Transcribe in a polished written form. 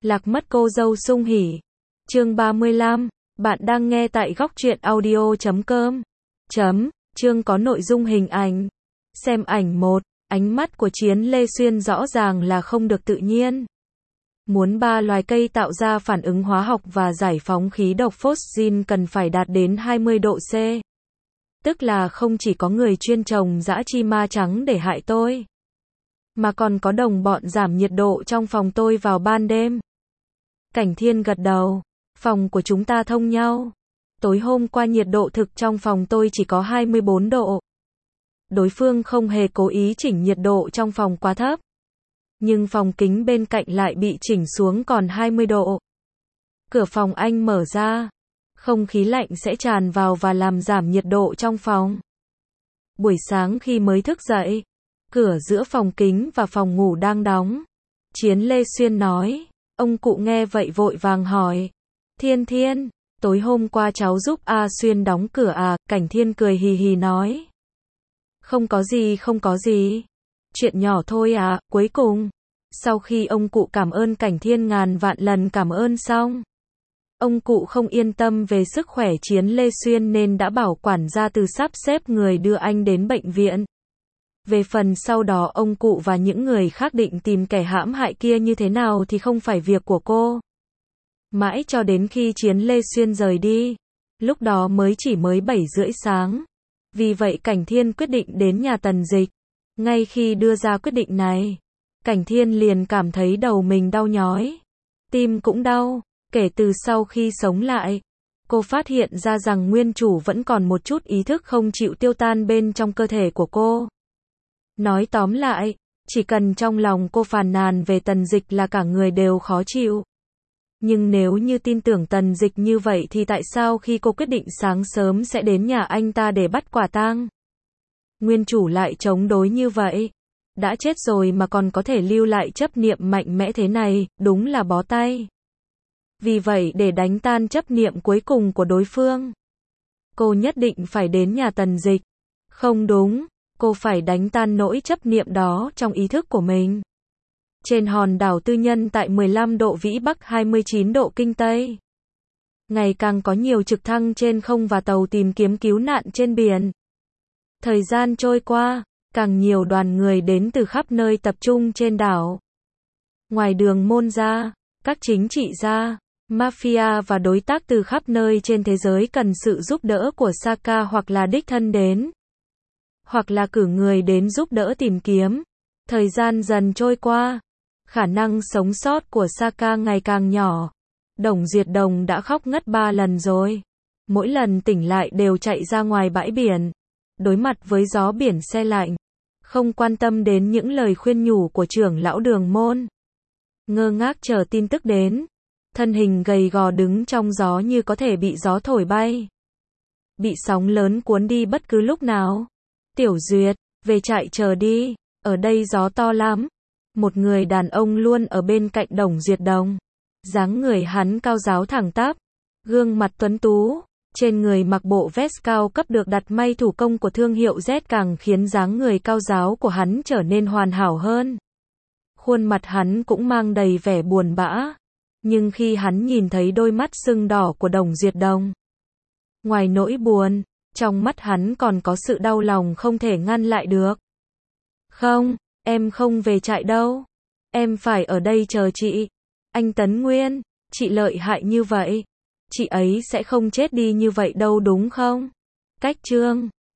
Lạc mất cô dâu sung hỉ. Chương 35. Bạn đang nghe tại góc truyện audio.com. Chương có nội dung hình ảnh. Xem ảnh 1. Ánh mắt của Chiến Lê Xuyên rõ ràng là không được tự nhiên. Muốn 3 loài cây tạo ra phản ứng hóa học và giải phóng khí độc phosgene cần phải đạt đến 20 độ C. Tức là không chỉ có người chuyên trồng dã chi ma trắng để hại tôi, mà còn có đồng bọn giảm nhiệt độ trong phòng tôi vào ban đêm. Cảnh Thiên gật đầu. Phòng của chúng ta thông nhau. Tối hôm qua nhiệt độ thực trong phòng tôi chỉ có 24 độ. Đối phương không hề cố ý chỉnh nhiệt độ trong phòng quá thấp. Nhưng phòng kính bên cạnh lại bị chỉnh xuống còn 20 độ. Cửa phòng anh mở ra. Không khí lạnh sẽ tràn vào và làm giảm nhiệt độ trong phòng. Buổi sáng khi mới thức dậy, cửa giữa phòng kính và phòng ngủ đang đóng. Chiến Lê Xuyên nói. Ông cụ nghe vậy vội vàng hỏi. Thiên, tối hôm qua cháu giúp A Xuyên đóng cửa à? Cảnh Thiên cười hì hì nói. Không có gì. Chuyện nhỏ thôi à. Cuối cùng, sau khi ông cụ cảm ơn Cảnh Thiên ngàn vạn lần cảm ơn xong, ông cụ không yên tâm về sức khỏe Chiến Lê Xuyên nên đã bảo quản gia từ sắp xếp người đưa anh đến bệnh viện. Về phần sau đó ông cụ và những người khác định tìm kẻ hãm hại kia như thế nào thì không phải việc của cô. Mãi cho đến khi Chiến Lê Xuyên rời đi, lúc đó mới 7:30 sáng. Vì vậy Cảnh Thiên quyết định đến nhà Tần Dịch. Ngay khi đưa ra quyết định này, Cảnh Thiên liền cảm thấy đầu mình đau nhói. Tim cũng đau. Kể từ sau khi sống lại, cô phát hiện ra rằng nguyên chủ vẫn còn một chút ý thức không chịu tiêu tan bên trong cơ thể của cô. Nói tóm lại, chỉ cần trong lòng cô phàn nàn về Tần Dịch là cả người đều khó chịu. Nhưng nếu như tin tưởng Tần Dịch như vậy thì tại sao khi cô quyết định sáng sớm sẽ đến nhà anh ta để bắt quả tang, nguyên chủ lại chống đối như vậy? Đã chết rồi mà còn có thể lưu lại chấp niệm mạnh mẽ thế này, đúng là bó tay. Vì vậy để đánh tan chấp niệm cuối cùng của đối phương, cô nhất định phải đến nhà Tần Dịch. Không đúng, cô phải đánh tan nỗi chấp niệm đó trong ý thức của mình. Trên hòn đảo tư nhân tại 15 độ Vĩ Bắc 29 độ Kinh Tây, ngày càng có nhiều trực thăng trên không và tàu tìm kiếm cứu nạn trên biển. Thời gian trôi qua, càng nhiều đoàn người đến từ khắp nơi tập trung trên đảo. Ngoài Đường Môn ra, các chính trị gia, mafia và đối tác từ khắp nơi trên thế giới cần sự giúp đỡ của Saka hoặc là đích thân đến, hoặc là cử người đến giúp đỡ tìm kiếm. Thời gian dần trôi qua, khả năng sống sót của Saka ngày càng nhỏ. Đồng Duyệt Đồng đã khóc ngất 3 lần rồi. Mỗi lần tỉnh lại đều chạy ra ngoài bãi biển, đối mặt với gió biển se lạnh, không quan tâm đến những lời khuyên nhủ của trưởng lão Đường Môn. Ngơ ngác chờ tin tức đến. Thân hình gầy gò đứng trong gió như có thể bị gió thổi bay, bị sóng lớn cuốn đi bất cứ lúc nào. Tiểu Duyệt, về trại chờ đi, ở đây gió to lắm. Một người đàn ông luôn ở bên cạnh Đồng Duyệt Đồng. Dáng người hắn cao ráo thẳng tắp, gương mặt tuấn tú, trên người mặc bộ vest cao cấp được đặt may thủ công của thương hiệu Z càng khiến dáng người cao ráo của hắn trở nên hoàn hảo hơn. Khuôn mặt hắn cũng mang đầy vẻ buồn bã, nhưng khi hắn nhìn thấy đôi mắt sưng đỏ của Đồng Duyệt Đồng, ngoài nỗi buồn, trong mắt hắn còn có sự đau lòng không thể ngăn lại được. Không, em không về trại đâu. Em phải ở đây chờ chị. Anh Tấn Nguyên, chị lợi hại như vậy, chị ấy sẽ không chết đi như vậy đâu đúng không? Cách chương